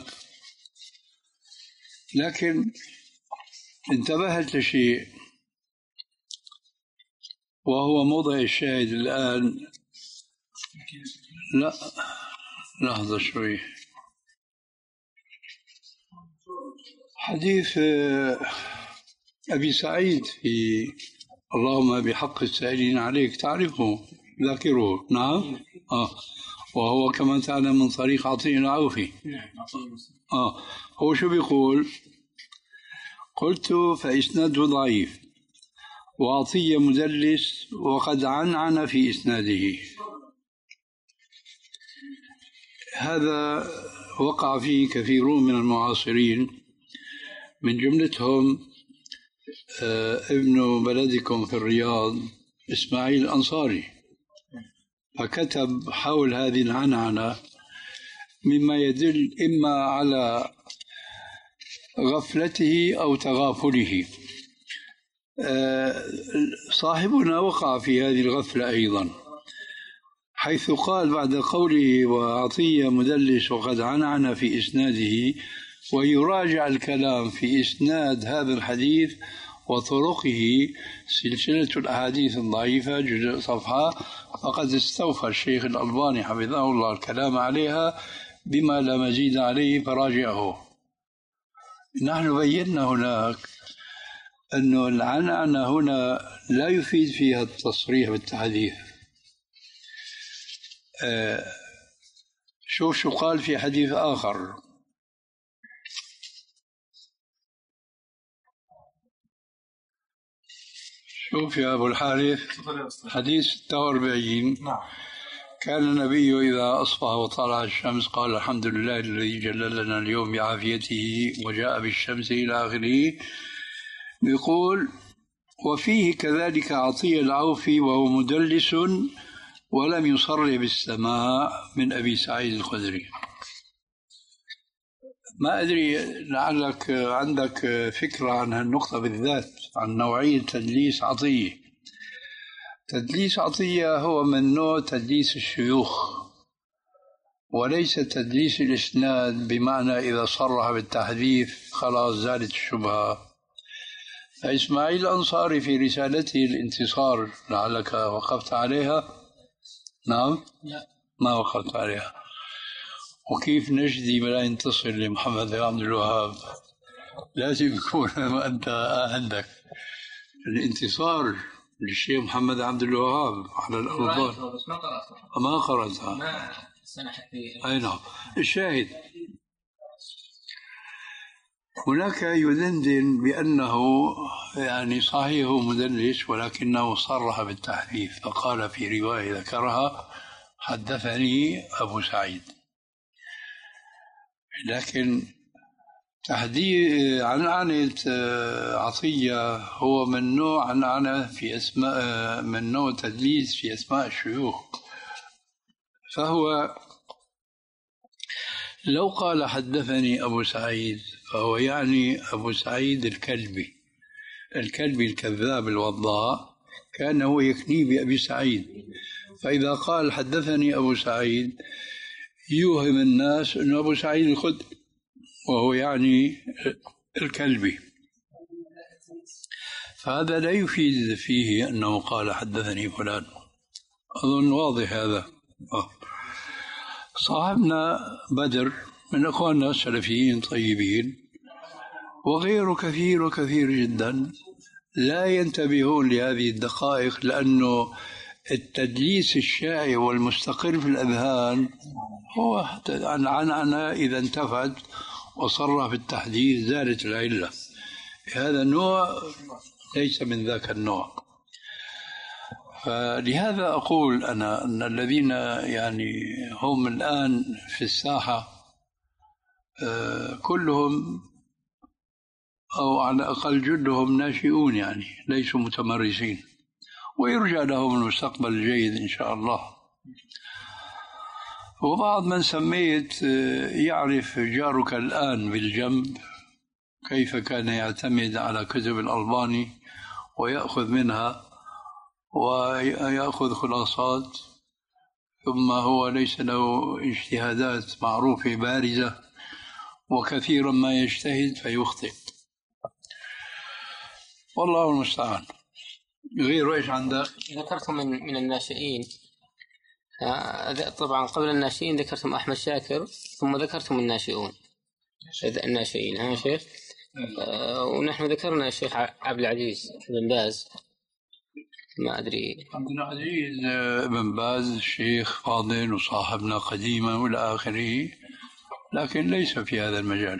لكن انتبهت لشيء وهو موضع الشاهد الآن. لا لحظة شوي. حديث أبي سعيد في اللهم بحق السائلين عليك، تعرفه ذاكره؟ نعم. آه. وهو كما تعلم من طريق عطية العوفي. آه. هو شو بيقول؟ قلت فإسناده ضعيف وعطية مدلس وقد عنعن في إسناده. هذا وقع فيه كثيرون من المعاصرين، من جملتهم آه ابن بلدكم في الرياض إسماعيل الأنصاري، فكتب حول هذه العنعنة مما يدل إما على غفلته أو تغافله. آه صاحبنا وقع في هذه الغفلة أيضا، حيث قال بعد قوله وعطية مدلس وقد عنعن في إسناده، ويراجع الكلام في إسناد هذا الحديث وطرقه سلسلة الأحاديث الضعيفة جزء صفحة، فقد استوفى الشيخ الألباني حفظه الله الكلام عليها بما لا مزيد عليه فراجعه. نحن بينا هناك أن العنعنة هنا لا يفيد فيها التصريح بالتحديث. آه شوف شو قال في حديث آخر. شوف يا أبو الحارث، حديث ستة وأربعين. كان النبي إذا أصبح وطلع الشمس قال الحمد لله الذي جللنا اليوم بعافيته وجاء بالشمس إلى آخره. يقول وفيه كذلك عطية العوفي وهو مدلس ولم يصر بالسماع من أبي سعيد الخدري. ما أدري لعلك عندك فكرة عن هالنقطة بالذات، عن نوعية تدليس عطية. تدليس عطية هو من نوع تدليس الشيوخ، وليس تدليس الإسناد بمعنى إذا صرح بالتحديث خلاص زالت الشبهة. فإسماعيل الأنصاري في رسالته الانتصار لعلك وقفت عليها. نعم؟ لا ما وقفت عليها. وكيف نجدي لا ينتصر لمحمد عبد الوهاب؟ لازم يكون أنت عندك الانتصار للشيخ محمد عبد الوهاب على الأرض. ما قرأتها. ما سنح في. أي نعم. الشاهد هناك يدندن بأنه يعني صحيح مدلس ولكنه صرح بالتحديث، فقال في رواية ذكرها حدثني أبو سعيد. لكن تحديد عنعنة عطية هو من نوع عنعنة في أسماء، من نوع تدليس في أسماء الشيوخ. فهو لو قال حدثني أبو سعيد فهو يعني أبو سعيد الكلبي، الكلبي الكذاب الوضاء، كان هو يكني بأبي سعيد. فإذا قال حدثني أبو سعيد يوهم الناس أنه أبو سعيد الخدري، وهو يعني الكلبي. فهذا لا يفيد فيه أنه قال حدثني فلان. أظن واضح هذا. صاحبنا بدر من أخواننا السلفيين طيبين وغيره كثير وكثير جدا لا ينتبهون لهذه الدقائق، لأنه التدليس الشائع والمستقر في الأذهان هو عن عنعنة إذا انتفت وصرح في التحديث زالت العلة. هذا النوع ليس من ذاك النوع. فلهذا أقول أنا أن الذين يعني هم الآن في الساحة كلهم أو على الأقل جلهم ناشئون، يعني ليسوا متمرسين، ويرجى لهم المستقبل الجيد إن شاء الله. وبعض من سميت يعرف جارك الآن بالجنب كيف كان يعتمد على كتب الألباني ويأخذ منها ويأخذ خلاصات، ثم هو ليس له اجتهادات معروفة بارزة، وكثيرا ما يجتهد فيخطئ. والله المستعان. غير إيش عندك؟ ذكرتم من من الناشئين، طبعا قبل الناشئين ذكرتم أحمد شاكر، ثم ذكرتم الناشئون الناشئين ها شيخ. آه ونحن ذكرنا الشيخ عبد العزيز بن باز، ما أدري. عبد العزيز بن باز الشيخ فاضل وصاحبنا قديما والى آخره، لكن ليس في هذا المجال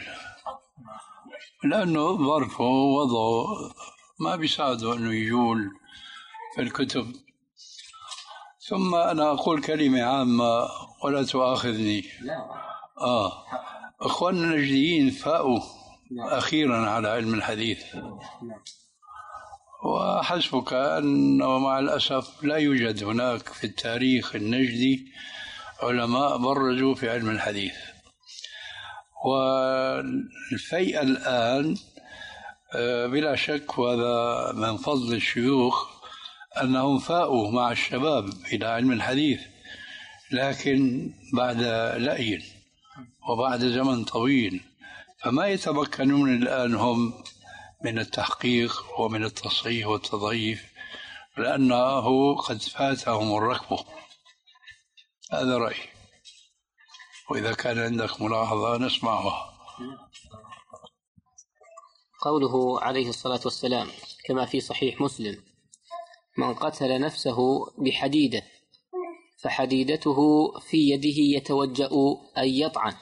لأنه ظرفه ووضعه ما بيساعده أنه يجول في الكتب. ثم أنا أقول كلمة عامة ولا تؤاخذني. آه أخواننا النجديين فاؤوا أخيرا على علم الحديث، وحسبك أنه مع الأسف لا يوجد هناك في التاريخ النجدي علماء برزوا في علم الحديث. والفيء الآن بلا شك، وهذا من فضل الشيوخ أنهم فاؤوا مع الشباب إلى علم الحديث، لكن بعد لأي وبعد زمن طويل، فما يتمكنون الآن هم من التحقيق ومن التصحيح والتضعيف، لأنه قد فاتهم الركب. هذا رأيي، وإذا كان عندك ملاحظة نسمعها. قوله عليه الصلاة والسلام كما في صحيح مسلم: من قتل نفسه بحديدة فحديدته في يده يتوجأ أن يطعن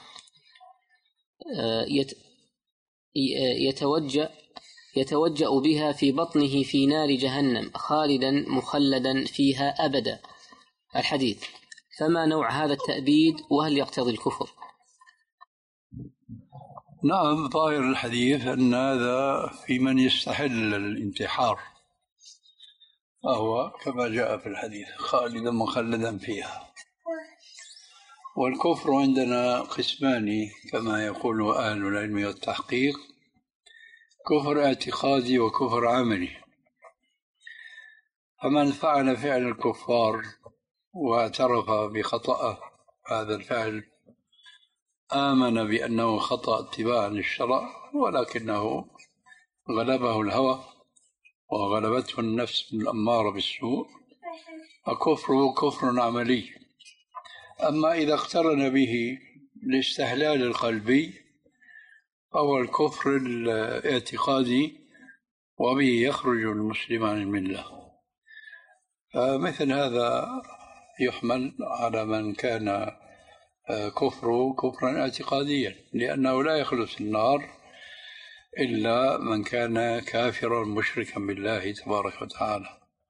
يتوجأ يتوجأ بها في بطنه في نار جهنم خالدا مخلدا فيها أبدا. الحديث. فما نوع هذا التأبيد، وهل يقتضي الكفر؟ نعم، ظاهر الحديث أن هذا في من يستحل الانتحار، فهو كما جاء في الحديث خالدا مخلدا فيها. والكفر عندنا قسمان كما يقول أهل العلم والتحقيق: كفر اعتقادي وكفر عملي. فمن فعل فعل الكفار واعترف بخطأه هذا الفعل، آمن بأنه خطأ اتباعا للشرع، ولكنه غلبه الهوى وغلبته النفس الأمارة بالسوء، فكفره كفر عملي. أما إذا اقترن به الاستحلال القلبي فهو الكفر الاعتقادي، وبه يخرج المسلم عن الملة. فمثل هذا يحمل على من كان كفره كفرا اعتقاديا، لأنه لا يخلص النار إلا من كان كافرا مشركا بالله تبارك وتعالى.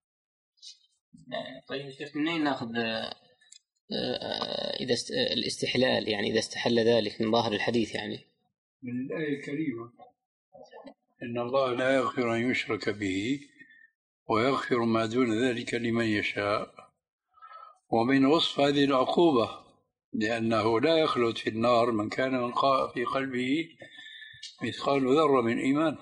طيب شيخ، منين ناخذ إذا الاستحلال، يعني إذا استحل ذلك من ظاهر الحديث؟ يعني من الآية الكريمة إن الله لا يغفر أن يشرك به ويغفر ما دون ذلك لمن يشاء. ومن وصف هذه العقوبة لأنه لا يخلد في النار من كان من في قلبه مثقال ذرة من إيمان.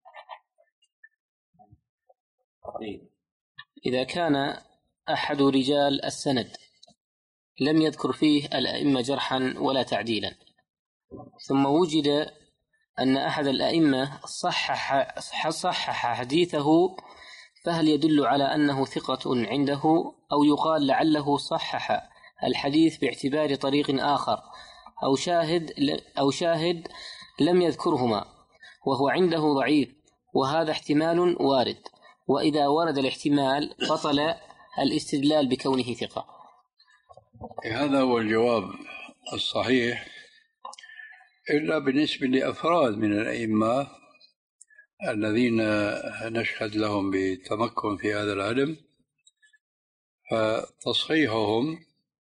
إذا كان أحد رجال السند لم يذكر فيه الأئمة جرحا ولا تعديلا، ثم وجد أن أحد الأئمة صحح, صحح حديثه، فهل يدل على أنه ثقة عنده، أو يقال لعله صحح الحديث باعتبار طريق آخر، أو شاهد, أو شاهد لم يذكرهما وهو عنده ضعيف، وهذا احتمال وارد، وإذا ورد الاحتمال بطل الاستدلال بكونه ثقة؟ هذا هو الجواب الصحيح، إلا بالنسبة لأفراد من الأئمة الذين نشهد لهم بالتمكن في هذا العلم، فتصحيحهم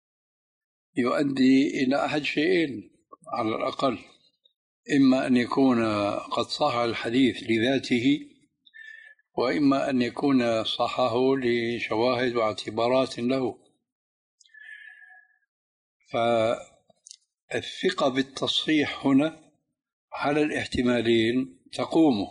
يؤدي إلى أحد شيئين على الأقل: إما أن يكون قد صح الحديث لذاته، وإما أن يكون صحه لشواهد واعتبارات له. فالثقة بالتصحيح هنا على الاحتمالين تقوم،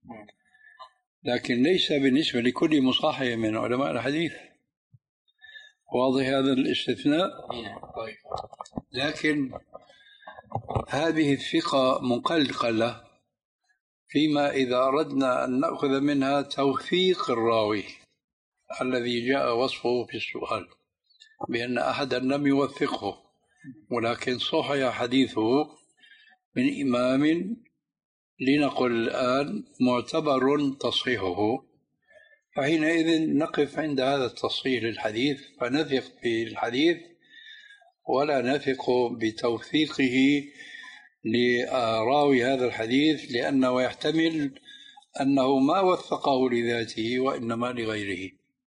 لكن ليس بالنسبة لكل مصحح من علماء الحديث. واضح هذا الاستثناء؟ طيب. لكن هذه الثقة مقلقلة فيما إذا أردنا أن نأخذ منها توثيق الراوي الذي جاء وصفه في السؤال بأن أحدا لم يوثقه، ولكن صحح حديثه من إمام لنقل الآن معتبر تصحيحه، فحينئذ نقف عند هذا التصحيح للحديث فنثق بالحديث ولا نثق بتوثيقه لراوي هذا الحديث، لأنه يحتمل أنه ما وثقه لذاته وإنما لغيره.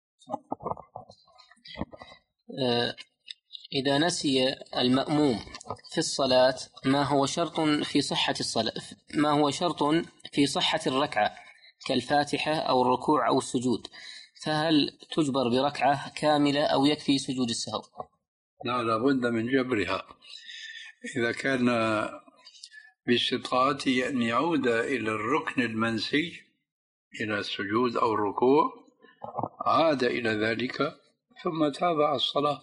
إذا نسي المأموم في الصلاة ما هو شرط في صحة الصلاة ما هو شرط في صحة الركعة كالفاتحة أو الركوع أو السجود، فهل تجبر بركعة كاملة أو يكفي سجود السهو؟ لا، لابد من جبرها. إذا كان باستطاعته أن يعود إلى الركن المنسي إلى السجود أو الركوع عاد إلى ذلك ثم تابع الصلاة.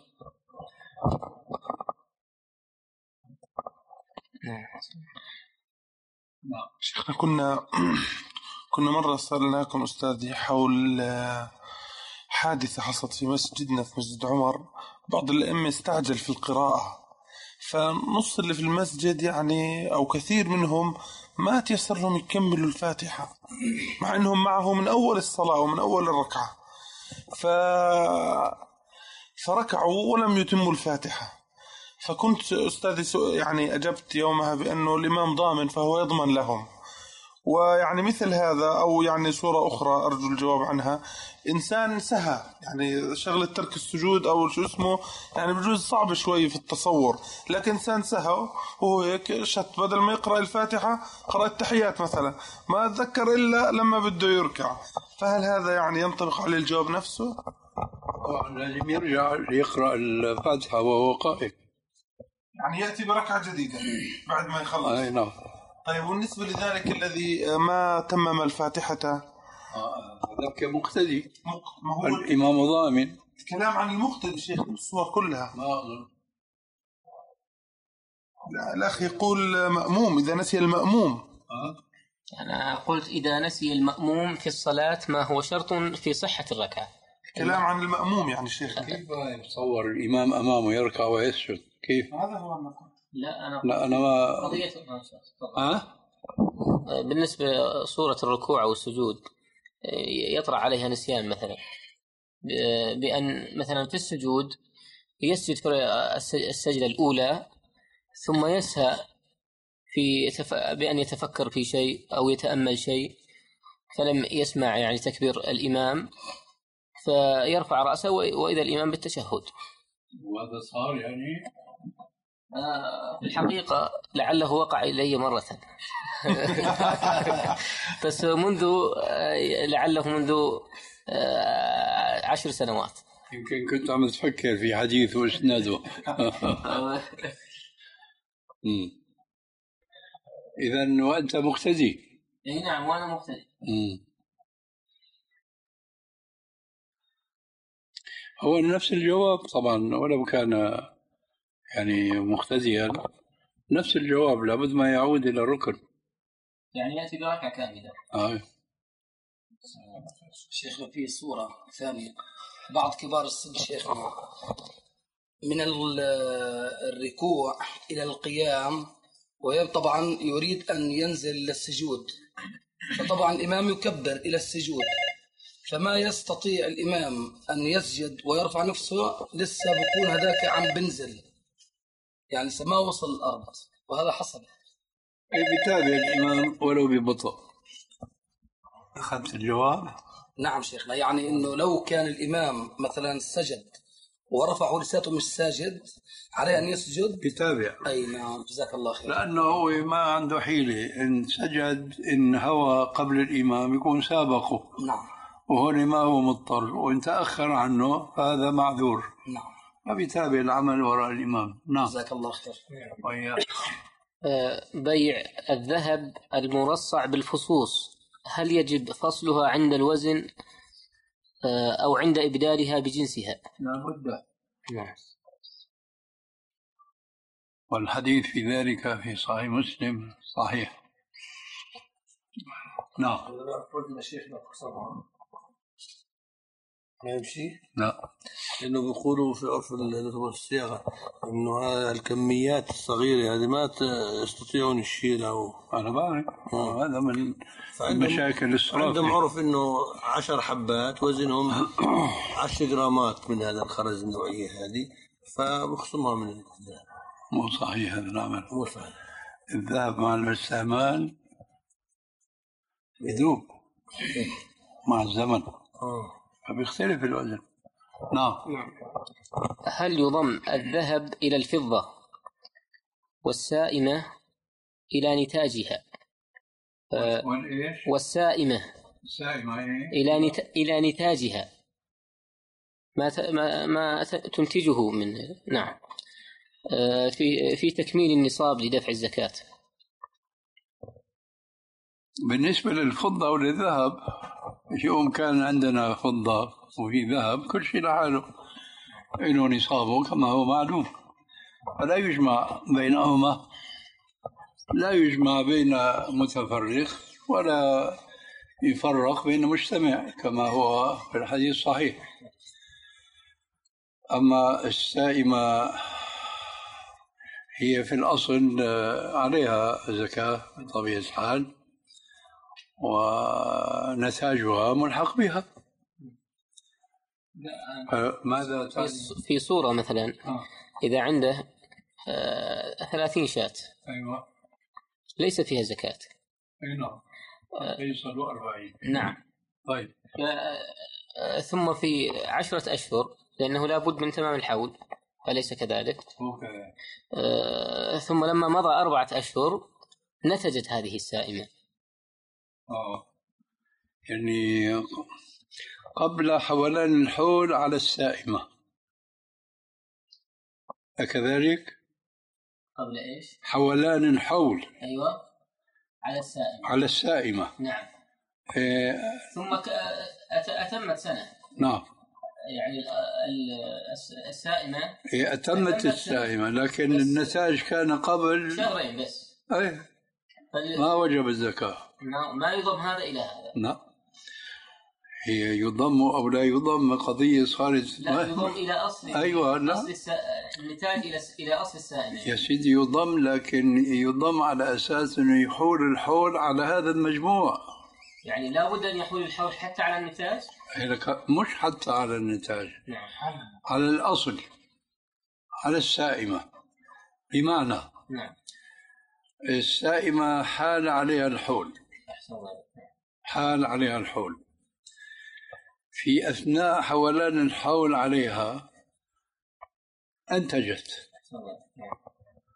شيخنا كنا كنا مرة سألناكم أستاذي حول حادثة حصلت في مسجدنا في مسجد عمر. بعض الأئمة استعجل في القراءة، فنص اللي في المسجد يعني أو كثير منهم ما تيسر لهم يكملوا الفاتحة مع أنهم معه من أول الصلاة ومن أول الركعة، ف... فركعوا ولم يتموا الفاتحة. فكنت أستاذي يعني أجبت يومها بأنه الإمام ضامن فهو يضمن لهم. ويعني مثل هذا أو يعني صورة أخرى أرجو الجواب عنها: إنسان سهى يعني شغلة ترك السجود أو شو اسمه، يعني بجوز صعب شوي في التصور، لكن إنسان سهى وهو هيك شت بدل ما يقرأ الفاتحة قرأ التحيات مثلا، ما أتذكر إلا لما بده يركع، فهل هذا يعني ينطبق عليه الجواب نفسه؟ لازم يرجع ليقرأ الفاتحة وهو قائم، يعني يأتي بركعة جديدة بعد ما يخلص. أي نعم. طيب بالنسبة لذلك الذي ما تمم الفاتحة ذاك مقتدي، ما هو الإمام ضامن. الكلام عن المقتدي شيخ الصور كلها. ما أظن. لا الأخ يقول مأموم إذا نسي المأموم. أه؟ أنا قلت إذا نسي المأموم في الصلاة ما هو شرط في صحة الركعة. الكلام عن المأموم يعني شيخ كيف يتصور الإمام أمامه يركع ويسجد؟ كيف؟ هذا هو المقصود. لا أنا لا أنا ما قضية أه؟ بالنسبة صورة الركوع والسجود يطرأ عليها نسيان مثلا، بأن مثلا في السجود يسجد في السجدة الأولى ثم يسهى في تف... بأن يتفكر في شيء أو يتأمل شيء فلم يسمع يعني تكبير الإمام فيرفع رأسه وإذا الإمام بالتشهد. وهذا صار يعني آه في الحقيقة لعله وقع إلي مرة بس منذ آه لعله منذ آه عشر سنوات. يمكن كنت عم تفكر في حديث واسناده. إذا وأنت مقتدي. اي نعم وانا مقتدي. هو نفس الجواب طبعا ولو كان يعني مقتديا، نفس الجواب لابد ما يعود إلى الركن، يعني يأتي بركعة كاملة. آه. شيخنا في صورة ثانية، بعض كبار السن شيخنا من الركوع إلى القيام وطبعا يريد أن ينزل للسجود، فطبعا الإمام يكبر إلى السجود، فما يستطيع الإمام أن يسجد ويرفع نفسه، لسه بكون هذاك عم بنزل، يعني ما وصل الأرض، وهذا حصل. بيتابع الإمام ولو ببطء. أخذت الجواب؟ نعم شيخنا، يعني إنه لو كان الإمام مثلا سجد ورفعه لساته مش ساجد، عليه أن يسجد. يتابع. أي نعم، جزاك الله خير. لأنه هو ما عنده حيلة، إن سجد إن هو قبل الإمام يكون سابقه. نعم. وهون ما هو مضطر، وإن تأخر عنه فهذا معذور. نعم. ما بيتابع العمل وراء الإمام. نعم. جزاك الله خير. وإياك. بيع الذهب المرصع بالفصوص، هل يجب فصلها عند الوزن أو عند إبدالها بجنسها؟ لا بد. نعم. والحديث في ذلك في صحيح مسلم صحيح. نعم. ما يمشي؟ لا، لأنه بيقولوا في عرف الصياغة إنه هذه الكميات الصغيرة هذه ما يستطيعون يشيلها. أنا بعرف هذا من مشاكل الصرافة. عندهم عرف إنه عشر حبات وزنهم عشر جرامات من هذا الخرز النوعية هذه، فبخصمها من الذهب. مو صحيح هذا العمل. مو صحيح. الذهب مع الاستعمال يذوب مع الزمن. آه. فبيختلف الوزن. نعم. هل يضم الذهب إلى الفضة والسائمة إلى نتاجها؟ والإيش؟ والسائمة السائمة إلى نت... إلى نتاجها ما ت... ما ما تنتجه من. نعم. في في تكميل النصاب لدفع الزكاة. بالنسبة للفضة وللذهب، يوم كان عندنا فضة وفي ذهب كل شيء لحاله إنه نصابه كما هو معلوم، فلا يجمع بينهما، لا يجمع بين متفرق ولا يفرق بين مجتمع كما هو في الحديث الصحيح. أما السائمة هي في الأصل عليها زكاة بطبيعة الحال، ونتاجها ملحق بها. ماذا في, في صورة مثلا إذا عنده ثلاثين شاة. أيوة. ليس فيها زكاة. أي نعم. يصلوا أربعين. نعم. طيب. ثم في عشرة أشهر، لأنه لا بد من تمام الحول، أليس كذلك؟ أوكي. آه ثم لما مضى أربعة أشهر نتجت هذه السائمة. آه يعني قبل حولان الحول على السائمة، أكذلك؟ قبل إيش؟ حولان الحول. أيوة. على السائمة. على السائمة. نعم. إيه. ثم أتمت سنة. نعم. يعني السائمة هي أتمت السائمة، لكن النتاج كان قبل شهرين بس. أي ما وجب الزكاة. ما يضم هذا إلى هذا. لا، هي يضم أو لا يضم قضية صارت. لا يضم إلى أصل. أيوة. لا. أصل الس... النتاج إلى إلى أصل السائمة. يا سيدي يضم، لكن يضم على أساس إنه يحول الحول على هذا المجموع. يعني لا بد أن يحول الحول حتى على النتاج. مش حتى على النتاج. نعم. على الأصل، على السائمة. بمعنى نعم. السائمة حال عليها الحول، حال عليها الحول، في أثناء حولان الحول عليها أنتجت،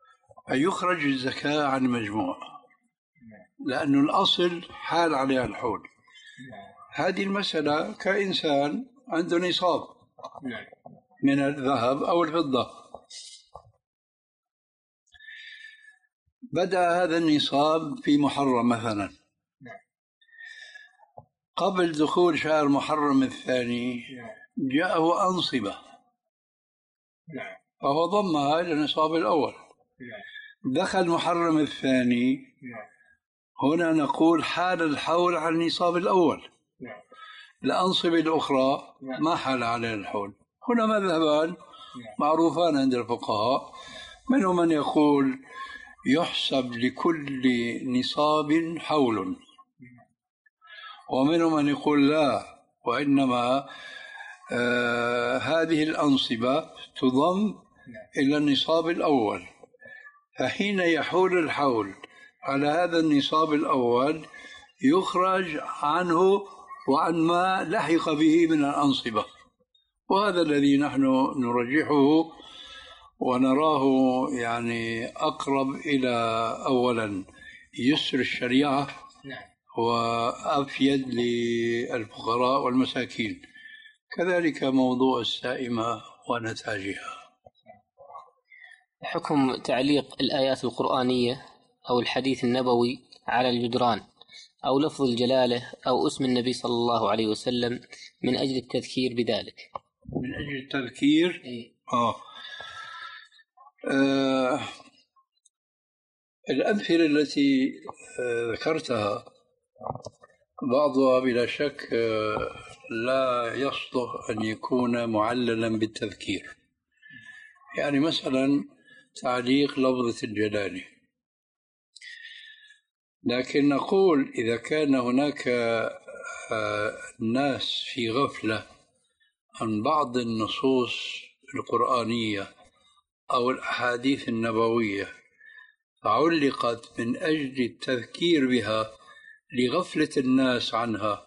يخرج الزكاة عن المجموع، لأنه الأصل حال عليها الحول. هذه المسألة كإنسان عنده نصاب من الذهب أو الفضة، بدأ هذا النصاب في محرم مثلا، قبل دخول شهر محرم الثاني جاءه أنصبة فهو ضمها إلى النصاب الأول. دخل محرم الثاني، هنا نقول حال الحول على النصاب الأول، الأنصبة الأخرى ما حال عليها الحول. هنا مذهبان معروفان عند الفقهاء، منهم من يقول يحسب لكل نصاب حول، ومنهم من يقول لا، وإنما آه هذه الأنصبة تضم إلى النصاب الأول، فحين يحول الحول على هذا النصاب الأول يخرج عنه وعن ما لحق به من الأنصبة. وهذا الذي نحن نرجحه ونراه يعني أقرب إلى أولا يسر الشريعة وأفيد للفقراء والمساكين، كذلك موضوع السائمة ونتاجها. حكم تعليق الآيات القرآنية أو الحديث النبوي على الجدران أو لفظ الجلالة أو اسم النبي صلى الله عليه وسلم من أجل التذكير بذلك. من أجل التذكير إيه؟ آه. آه. الأمثلة التي آه ذكرتها بعضها بلا شك آه لا يصلح أن يكون معللا بالتذكير. يعني مثلا تعليق لفظة الجلالة، لكن نقول إذا كان هناك آه ناس في غفلة عن بعض النصوص القرآنية أو الأحاديث النبوية فعلقت من أجل التذكير بها لغفلة الناس عنها،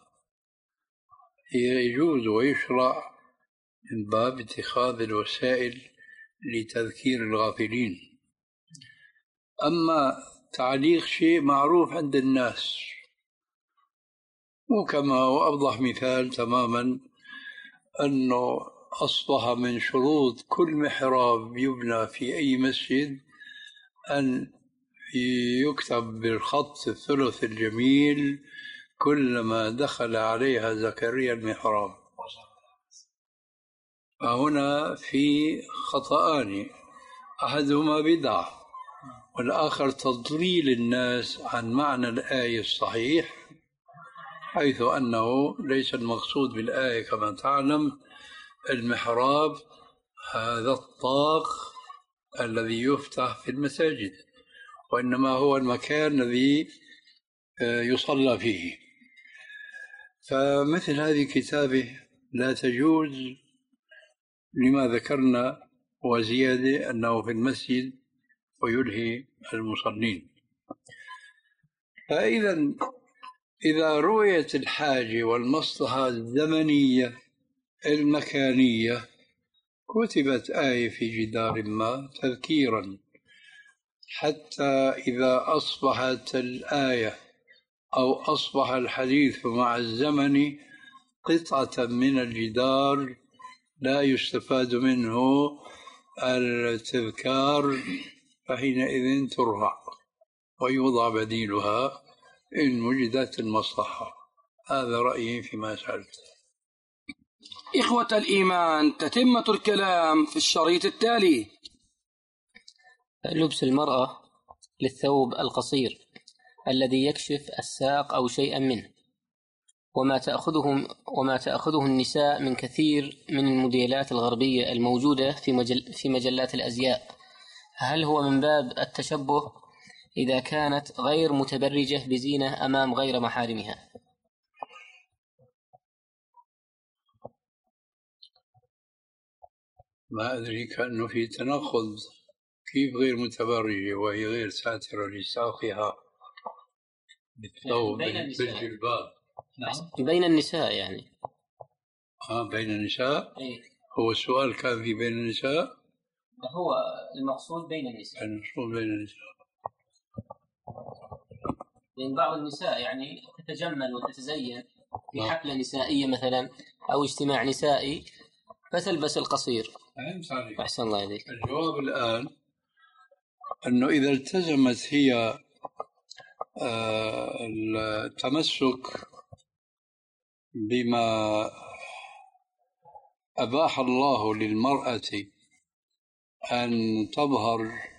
يجوز ويشرع من باب اتخاذ الوسائل لتذكير الغافلين. أما تعليق شيء معروف عند الناس، وكما هو أوضح مثال تماما أنه أصبح من شروط كل محراب يبنى في أي مسجد أن يكتب بالخط الثلث الجميل كلما دخل عليها زكريا المحراب. فهنا في خطأان، أحدهما بدعة والآخر تضليل الناس عن معنى الآية الصحيح، حيث أنه ليس المقصود بالآية كما تعلم المحراب هذا الطاق الذي يفتح في المساجد، وإنما هو المكان الذي يصلى فيه. فمثل هذه كتابه لا تجوز لما ذكرنا، وزيادة أنه في المسجد ويلهي المصلين. فإذا إذا رؤيت الحاجة والمصلحة الزمنية المكانية كتبت آية في جدار ما تذكيرا، حتى إذا أصبحت الآية أو أصبح الحديث مع الزمن قطعة من الجدار لا يستفاد منه التذكار، فحينئذ ترفع ويوضع بديلها إن وجدت المصلحة. هذا رأيي فيما سألت. إخوة الإيمان، تتمة الكلام في الشريط التالي. لبس المرأة للثوب القصير الذي يكشف الساق أو شيئا منه، وما تأخذهم وما تأخذه النساء من كثير من الموديلات الغربية الموجودة في مجل في مجلات الأزياء، هل هو من باب التشبه إذا كانت غير متبرجة بزينة أمام غير محارمها؟ ما أدري، كأنه في تناقض. كيف غير متبرجة وهي غير ساترة لساقها بالثوب بالجلباب؟ نعم، بين النساء يعني. آه بين النساء. أي. هو السؤال كان في بين النساء؟ هو المقصود بين النساء. المقصود بين النساء. لأن بعض النساء يعني تتجمل وتتزين في حفلة نسائية مثلا أو اجتماع نسائي فتلبس القصير. أحسن الله عليك. الجواب الآن أنه إذا التزمت هي التمسك بما أباح الله للمرأة أن تظهر